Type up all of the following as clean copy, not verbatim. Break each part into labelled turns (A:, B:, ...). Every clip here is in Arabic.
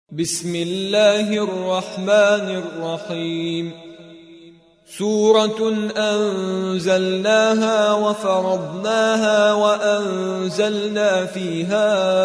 A: بسم الله الرحمن الرحيم. سورة أنزلناها وفرضناها وأنزلنا فيها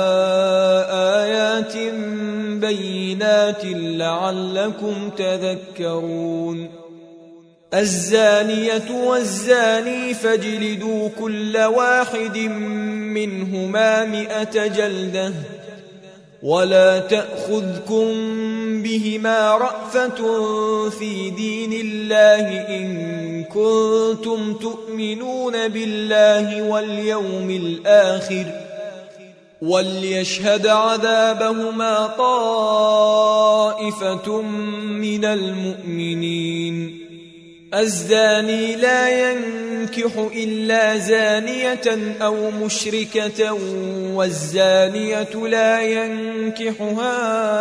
A: آيات بينات لعلكم تذكرون. الزانية والزاني فاجلدوا كل واحد منهما 100 جلدة ولا تأخذكم بهما رأفة في دين الله إن كنتم تؤمنون بالله واليوم الآخر وليشهد عذابهما طائفة من المؤمنين. الزاني لا ينكح إلا زانية أو مشركة والزانية لا ينكحها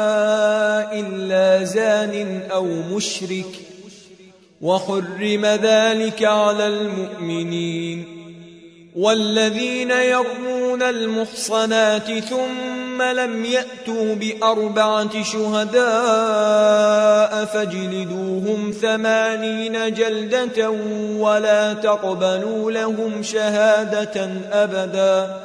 A: إلا زان أو مشرك وحرم ذلك على المؤمنين. والذين يرمون المحصنات ثم لم يأتوا ب4 شهداء فاجلدوهم 80 جلدة ولا تقبلوا لهم شهادة أبدا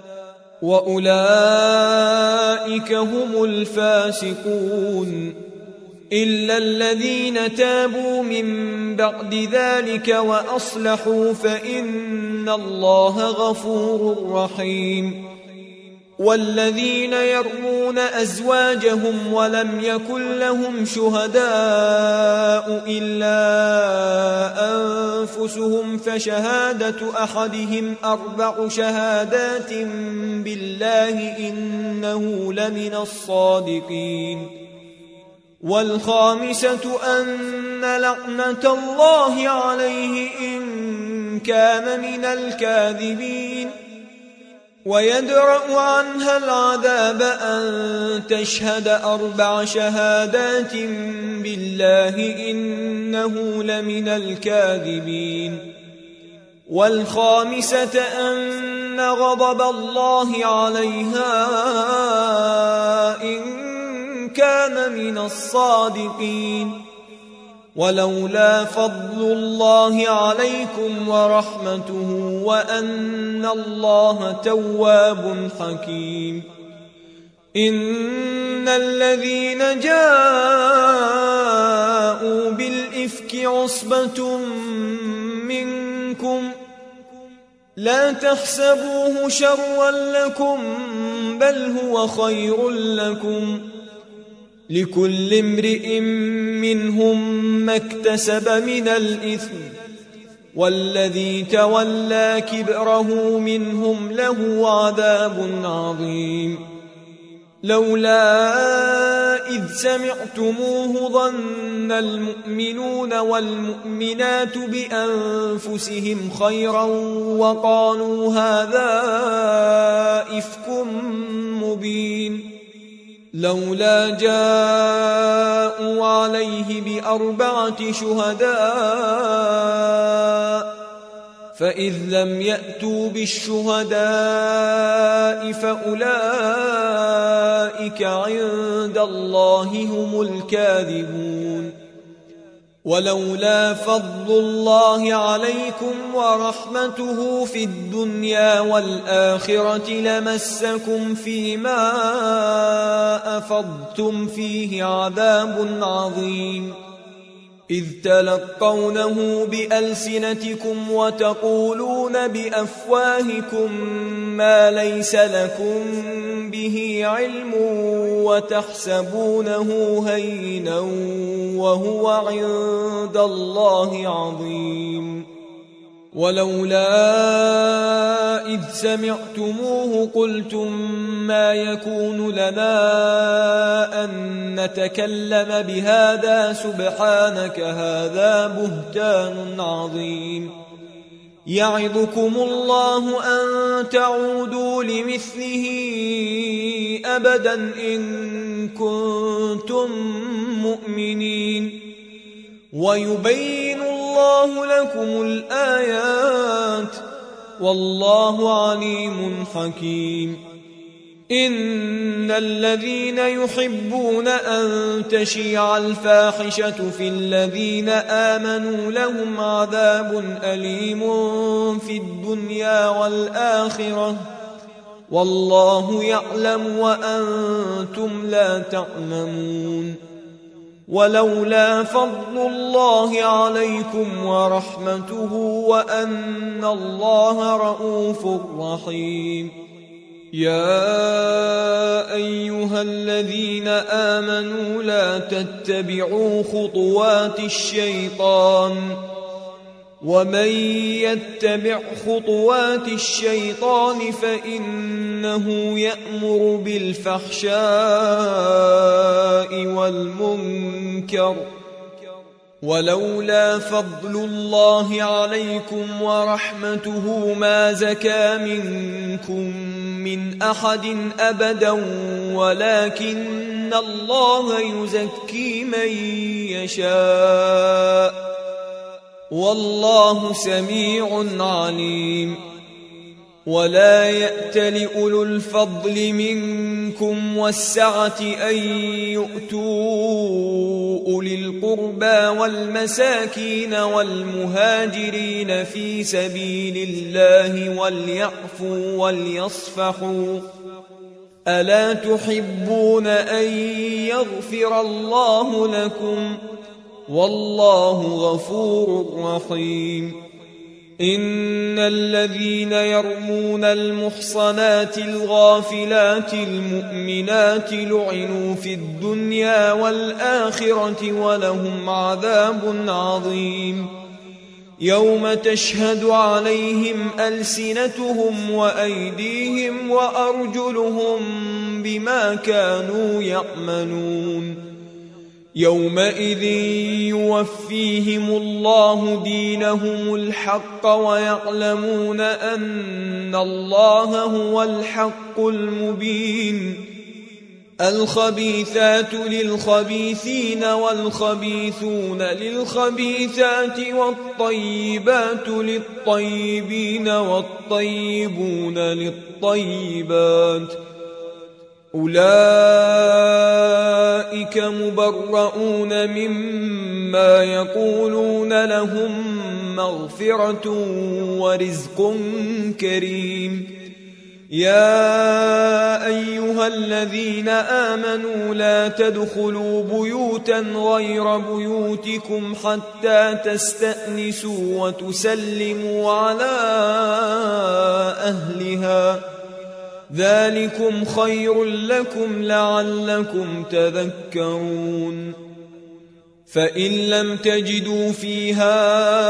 A: وأولئك هم الفاسقون. إلا الذين تابوا من بعد ذلك وأصلحوا فإن الله غفور رحيم. والذين يرمون أزواجهم ولم يكن لهم شهداء إلا أنفسهم فشهادة أحدهم 4 شهادات بالله إنه لمن الصادقين. والخامسة أن لعنة الله عليه إن كان من الكاذبين. ويدرأ عنها العذاب أن تشهد 4 شهادات بالله إنه لمن الكاذبين. والخامسة أن غضب الله عليها إن كان من الصادقين. ولولا فضل الله عليكم ورحمته وأن الله تواب حكيم. إن الذين جاءوا بالإفك عصبة منكم لا تحسبوه شرا لكم بل هو خير لكم. لكل امرئ منهم ما اكتسب من الإثم والذي تولى كبره منهم له عذاب عظيم. لولا إذ سمعتموه ظن المؤمنون والمؤمنات بأنفسهم خيرا وقالوا هذا إفك مبين. لولا جاءوا عليه ب4 شهداء فإذ لم يأتوا بالشهداء فأولئك عند الله هم الكاذبون. ولولا فضل الله عليكم ورحمته في الدنيا والآخرة لمسكم فيما أفضتم فيه عذاب عظيم. إذ تلقونه بألسنتكم وتقولون بأفواهكم ما ليس لكم به علم وتحسبونه هينا وهو عند الله عظيم. ولولا إذ سمعتموه قلتم ما يكون لنا أن نتكلم بهذا سبحانك هذا بهتان عظيم. يعظكم الله أن تعودوا لمثله أبدا إن كنتم مؤمنين. ويبين الله لكم الآيات والله عليم حكيم. إن الذين يحبون أن تشيع الفاحشة في الذين آمنوا لهم عذاب أليم في الدنيا والآخرة والله يعلم وأنتم لا تعلمون. ولولا فضل الله عليكم ورحمته وأن الله رؤوف رحيم. يا أيها الذين آمنوا لا تتبعوا خطوات الشيطان ومن يتبع خطوات الشيطان فإنه يأمر بالفحشاء والمنكر. ولولا فضل الله عليكم ورحمته ما زكى منكم من أحد أبدا ولكن الله يزكي من يشاء والله سميع عليم. ولا يأتل أولو الفضل منكم والسعة أن يؤتوا أولي القربى والمساكين والمهاجرين في سبيل الله وليعفوا وليصفحوا ألا تحبون أن يغفر الله لكم والله غفور رحيم. إن الذين يرمون المحصنات الغافلات المؤمنات لعنوا في الدنيا والآخرة ولهم عذاب عظيم. يوم تشهد عليهم ألسنتهم وأيديهم وأرجلهم بما كانوا يعملون. يومئذ يوفيهم الله دينهم الحق ويعلمون أن الله هو الحق المبين. الخبيثات للخبيثين والخبيثون للخبيثات والطيبات للطيبين والطيبون للطيبات أولئك مبرؤون مما يقولون لهم مغفرة ورزق كريم. يا أيها الذين آمنوا لا تدخلوا بيوتا غير بيوتكم حتى تستأنسوا وتسلموا على أهلها ذلكم خير لكم لعلكم تذكرون. فإن لم تجدوا فيها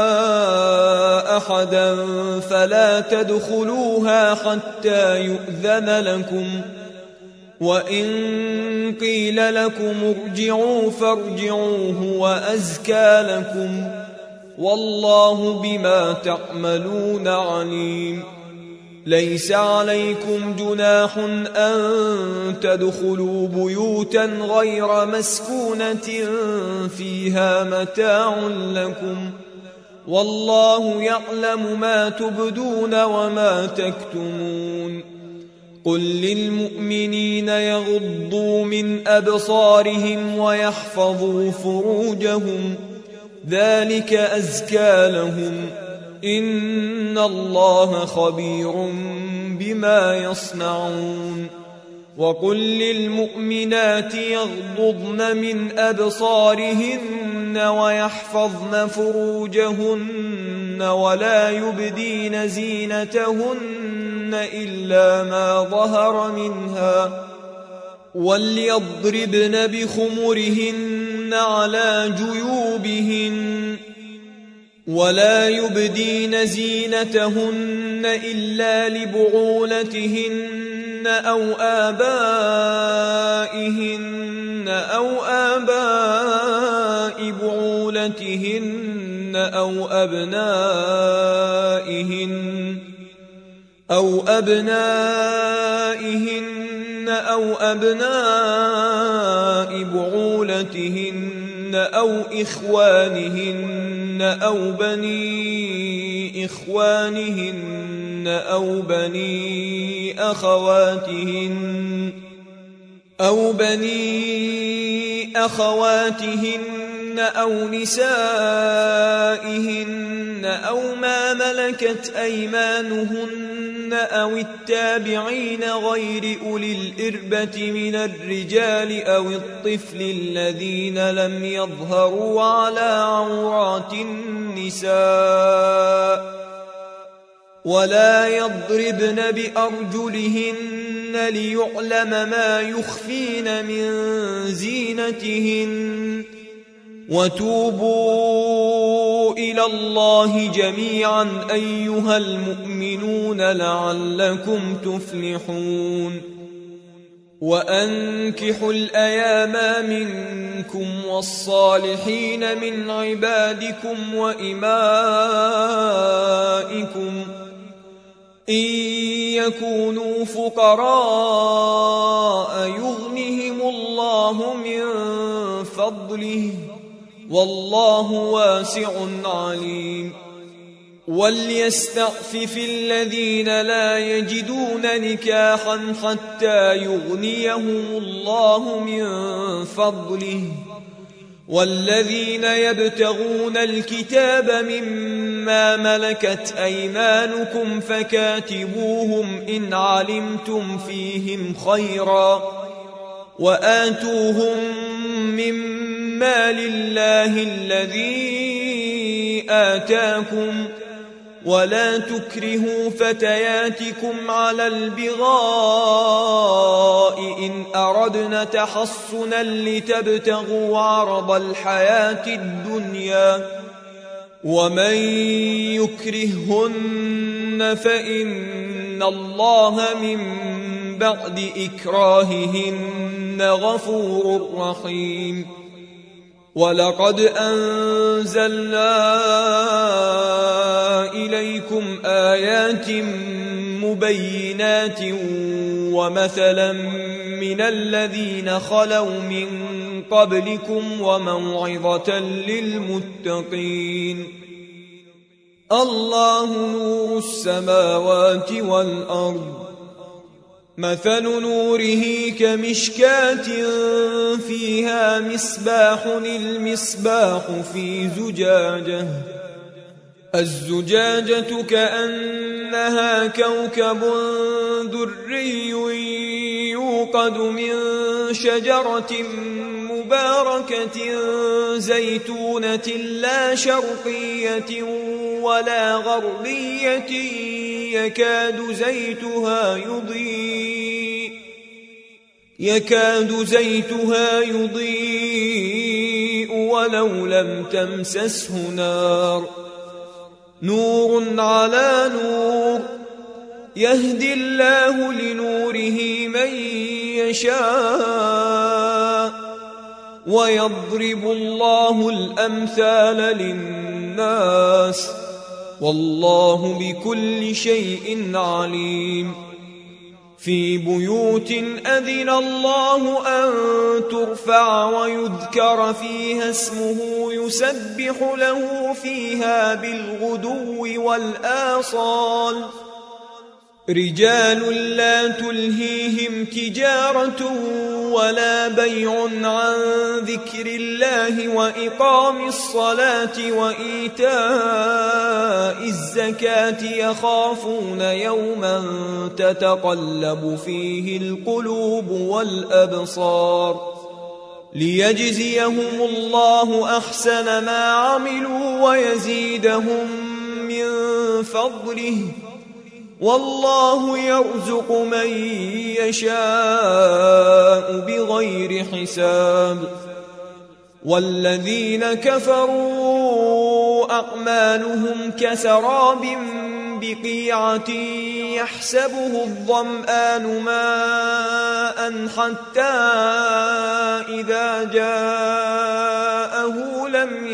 A: أحدا فلا تدخلوها حتى يؤذن لكم وإن قيل لكم ارجعوا فارجعوا هو أزكى لكم والله بما تعملون عليم. ليس عليكم جناح أن تدخلوا بيوتا غير مسكونة فيها متاع لكم والله يعلم ما تبدون وما تكتمون. قل للمؤمنين يغضوا من أبصارهم ويحفظوا فروجهم ذلك أزكى لهم إن الله خبير بما يصنعون. وقل للمؤمنات يغضضن من أبصارهن ويحفظن فروجهن ولا يبدين زينتهن إلا ما ظهر منها وليضربن بخمرهن على جيوبهن ولا يبدين زينتهن إلا لبعولتهن أو آبائهن أو آباء بعولتهن أو أبنائهن أو أبناء بعولتهن أو إخوانهن أو بني إخوانهن أو بني أخواتهن أو نسائهن أو ما ملكت أيمانهن أو التابعين غير أولي الإربة من الرجال أو الطفل الذين لم يظهروا على عورات النساء ولا يضربن بأرجلهن ليعلم ما يخفين من زينتهن وتوبوا إلى الله جميعا أيها المؤمنون لعلكم تفلحون وأنكحوا الأيام منكم والصالحين من عبادكم وإمائكم إن يكونوا فقراء يغنهم الله من فضله والله واسع عليم وليستعفف الذين لا يجدون نكاحا حتى يغنيهم الله من فضله والذين يبتغون الكتاب مما ملكت أيمانكم فكاتبوهم إن علمتم فيهم خيرا وآتوهم مما لله الذي آتاكم ولا تكرهوا فتياتكم على البغاء إن أردنا تحصنا لتبتغوا عرض الحياة الدنيا ومن يكرههن فإن الله من بعد إكراههن غفور رحيم ولقد أنزلنا إليكم آيات مبينات ومثلا من الذين خلوا من قبلكم وموعظة للمتقين الله نور السماوات والأرض مثل نوره كمشكاة فيها مصباح المصباح في زجاجة الزجاجة كأنها كوكب دري يوقد من شجرة مباركة زيتونة لا شرقية ولا غربية يكاد زيتها يضيء ولو لم تمسسه نار نور على نور يهدي الله لنوره من يشاء ويضرب الله الأمثال للناس والله بكل شيء عليم في بيوت أذن الله أن ترفع ويذكر فيها اسمه يسبح له فيها بالغدو والآصال رجال لا تلهيهم تجارة ولا بيع عن ذكر الله وإقام الصلاة وإيتاء الزكاة يخافون يوما تتقلب فيه القلوب والأبصار ليجزيهم الله أحسن ما عملوا ويزيدهم من فضله والله يرزق من يشاء بغير حساب والذين كفروا أعمالهم كسراب بقيعة يحسبه الظمآن ماء حتى إذا جاءه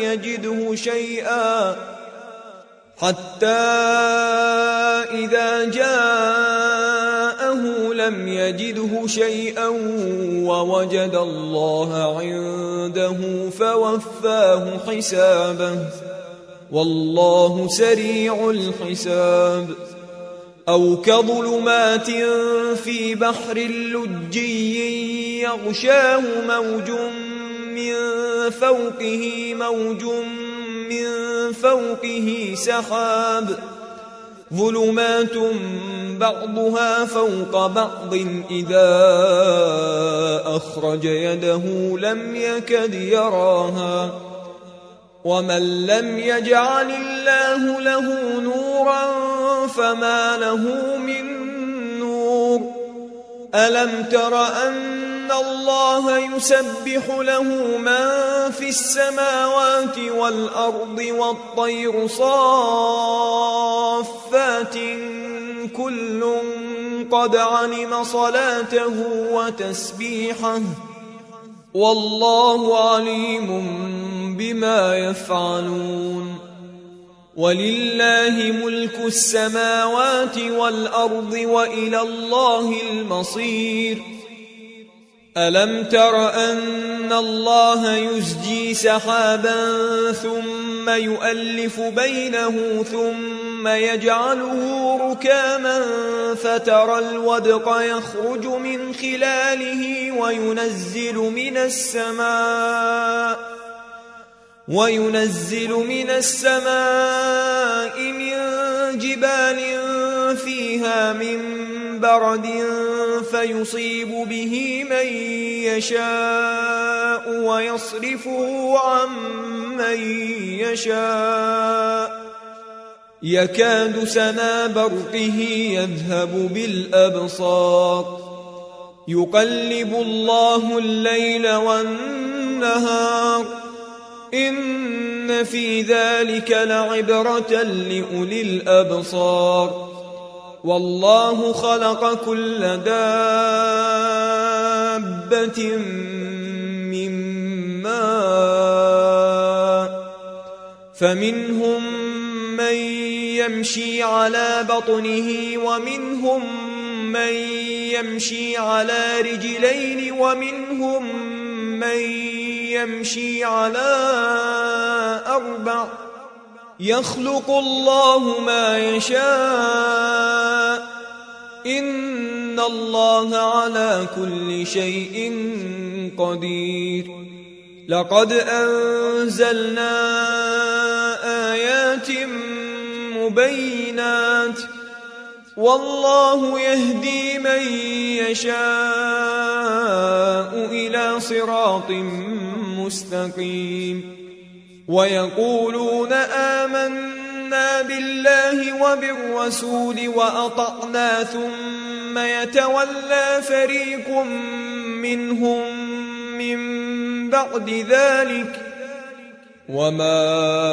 A: لم يجده شيئا ووجد الله عنده فوفاه حسابه والله سريع الحساب أو كظلمات في بحر لجي يغشاه موج من فوقه سحاب ظلمات بعضها فوق بعض إذا أخرج يده لم يكد يراها ومن لم يجعل الله له نورا فما له من نور ألم تر أن الله يسبح له من في السماوات والأرض والطير صافات كل قد علم صلاته وتسبيحه والله عليم بما يفعلون ولله ملك السماوات والأرض وإلى الله المصير ألم تر أن الله يزجي سحابا ثم يؤلف بينه ثم يجعله ركاما فترى الودق يخرج من خلاله وينزل من السماء من جبال فيها من برد فيصيب به من يشاء ويصرفه عن من يشاء يكاد سنا برقه يذهب بالأبصار يقلب الله الليل والنهار إن في ذلك لعبرة لأولي الأبصار والله خلق كل دابة من ماء فمنهم من يمشي على بطنه ومنهم من يمشي على رجلين ومنهم من يمشي على أربع يخلق الله ما يشاء إن الله على كل شيء قدير لقد أنزلنا آيات مبينات والله يهدي من يشاء إلى صراط مستقيم ويقولون آمنا بالله وبالرسول وأطعنا ثم يتولى فريق منهم من بعد ذلك وما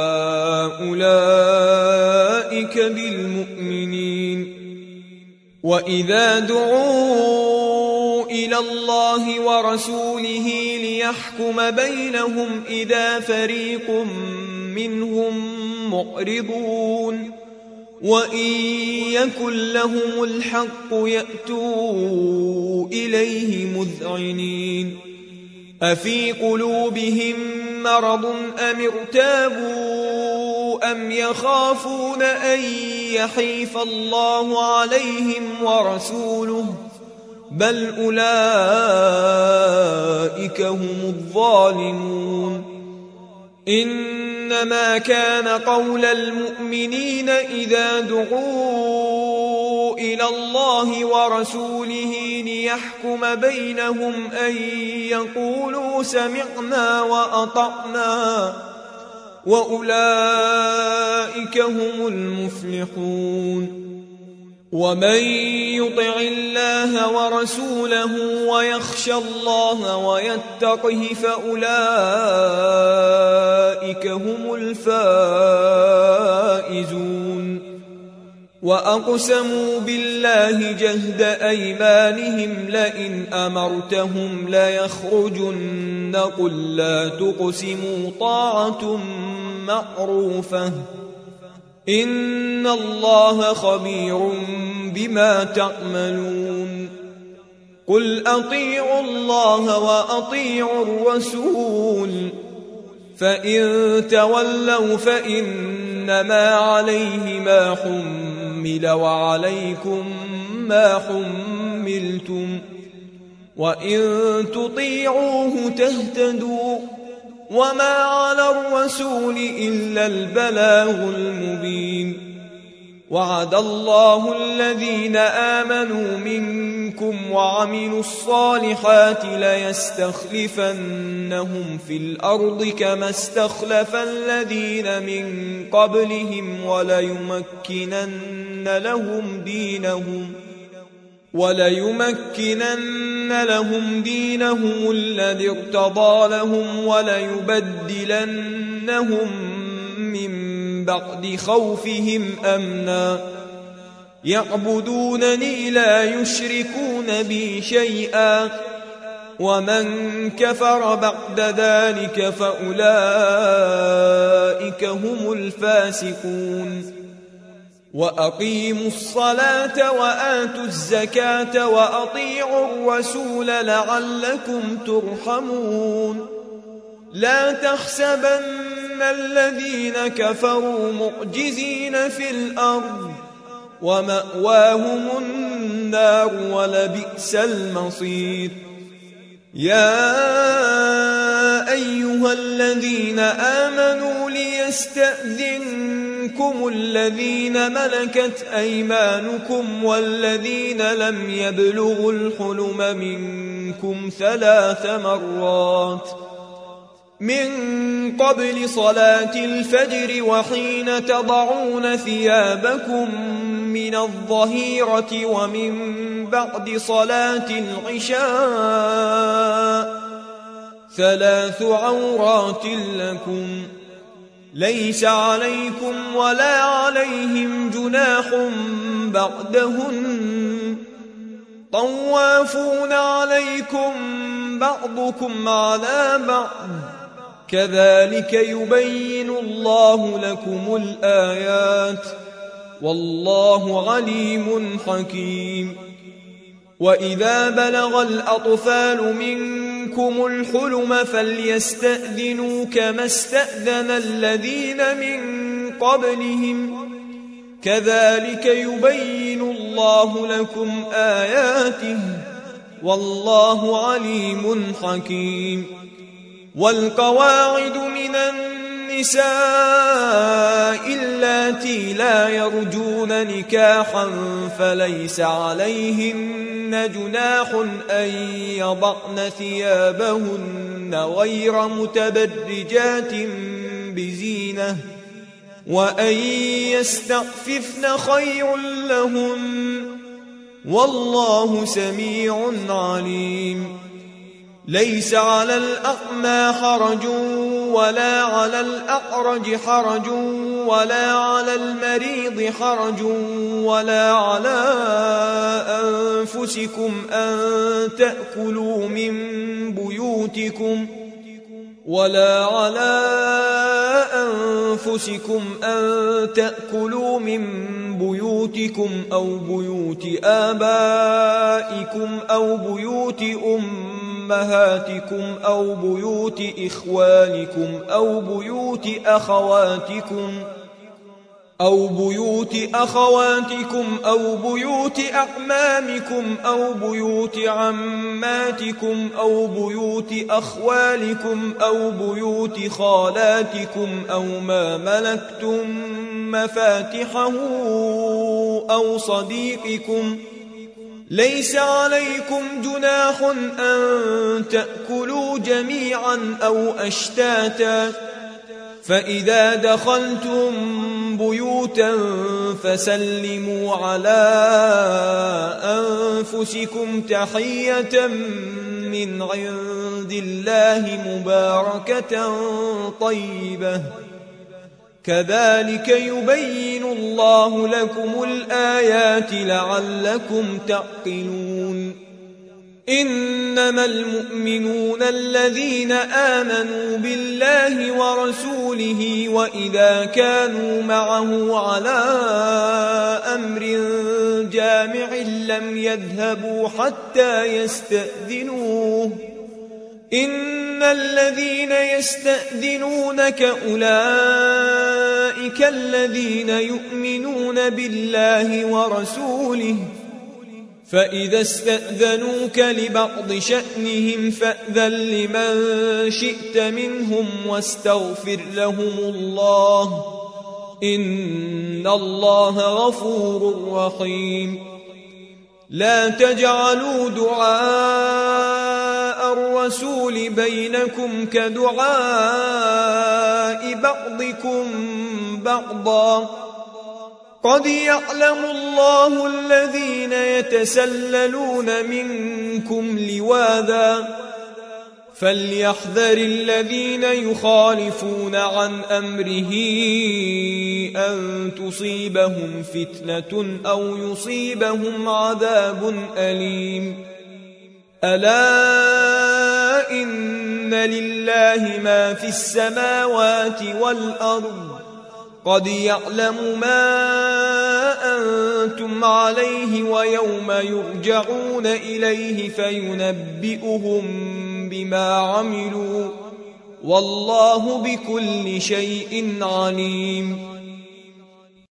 A: أولئك بالمؤمنين وإذا دعوا إلى الله ورسوله ليحكم بينهم إذا فريق منهم معرضون وإن يكن لهم الحق يأتوا إليه مذعنين أفي قلوبهم مرض أم ارتابوا أم يخافون أن يحيف الله عليهم ورسوله بل أولئك هم الظالمون إنما كان قول المؤمنين إذا دعوا إلى الله ورسوله ليحكم بينهم أن يقولوا سمعنا وأطعنا وأولئك هم المفلحون ومن يطع الله ورسوله ويخشى الله ويتقه فأولئك هم الفائزون وأقسموا بالله جهد أيمانهم لئن أمرتهم ليخرجن قل لا تقسموا طاعة معروفة إن الله خبير بما تعملون قل أطيعوا الله وأطيعوا الرسول فإن تولوا فإن فإنما عليه ما حمل وعليكم ما حملتم وإن تطيعوه تهتدوا وما على الرسول إلا البلاغ المبين وعد الله الذين آمنوا منكم وعملوا الصالحات ليستخلفنهم في الأرض كما استخلف الذين من قبلهم وليمكنن لهم دينهم الذي ارتضى لهم وليبدلنهم من بعد خوفهم أمنا يعبدونني لا يشركون بي شيئا ومن كفر بعد ذلك فأولئك هم الفاسقون وأقيموا الصلاة وآتوا الزكاة وأطيعوا الرسول لعلكم ترحمون لا تحسبن الذين كفروا معجزين في الأرض ومأواهم النار ولبئس المصير يا أيها الذين آمنوا ليستأذنكم الذين ملكت أيمانكم والذين لم يبلغوا الحلم منكم 3 مرات من قبل صلاة الفجر وحين تضعون ثيابكم من الظهيرة ومن بعد صلاة العشاء 3 عورات لكم ليس عليكم ولا عليهم جناح بعدهن طوافون عليكم بعضكم على بعض كذلك يبين الله لكم الآيات والله عليم حكيم وإذا بلغ الأطفال منكم الحلم فليستأذنوا كما استأذن الذين من قبلهم كذلك يبين الله لكم آياته والله عليم حكيم والقواعد من النساء اللاتي لا يرجون نكاحا فليس عليهن جناح أن يضعن ثيابهن غير متبرجات بزينة وأن يستعففن خير لهن والله سميع عليم ليس على الأعمى حرج ولا على الأعرج حرج ولا على المريض حرج ولا على أنفسكم أن تأكلوا من بيوتكم أو بيوت آبائكم أو بيوت أمهاتكم أو بيوت إخوانكم أو بيوت أخواتكم أو بيوت أعمامكم أو بيوت عماتكم أو بيوت أخوالكم أو بيوت خالاتكم أو ما ملكتم مفاتحه أو صديقكم ليس عليكم جناح أن تأكلوا جميعا أو أشتاتا فإذا دخلتم بيوتا فسلموا على أنفسكم تحية من عند الله مباركة طيبة كذلك يبين الله لكم الآيات لعلكم تعقلون إنما المؤمنون الذين آمنوا بالله ورسوله وإذا كانوا معه على أمر جامع لم يذهبوا حتى يستأذنوه إن الذين يستأذنونك أولئك أولئك الذين يؤمنون بالله ورسوله فإذا استأذنوك لبعض شأنهم فأذن لمن شئت منهم واستغفر لهم الله إن الله غفور رحيم لا تجعلوا دعاء الرسول بينكم كدعاء بعضكم بعضا قد يعلم الله الذين يتسللون منكم لواذا فليحذر الذين يخالفون عن أمره أن تصيبهم فتنة أو يصيبهم عذاب أليم ألا إن لله ما في السماوات والأرض قد يعلم ما أنتم عليه ويوم يرجعون إليه فينبئهم بما عملوا والله بكل شيء عليم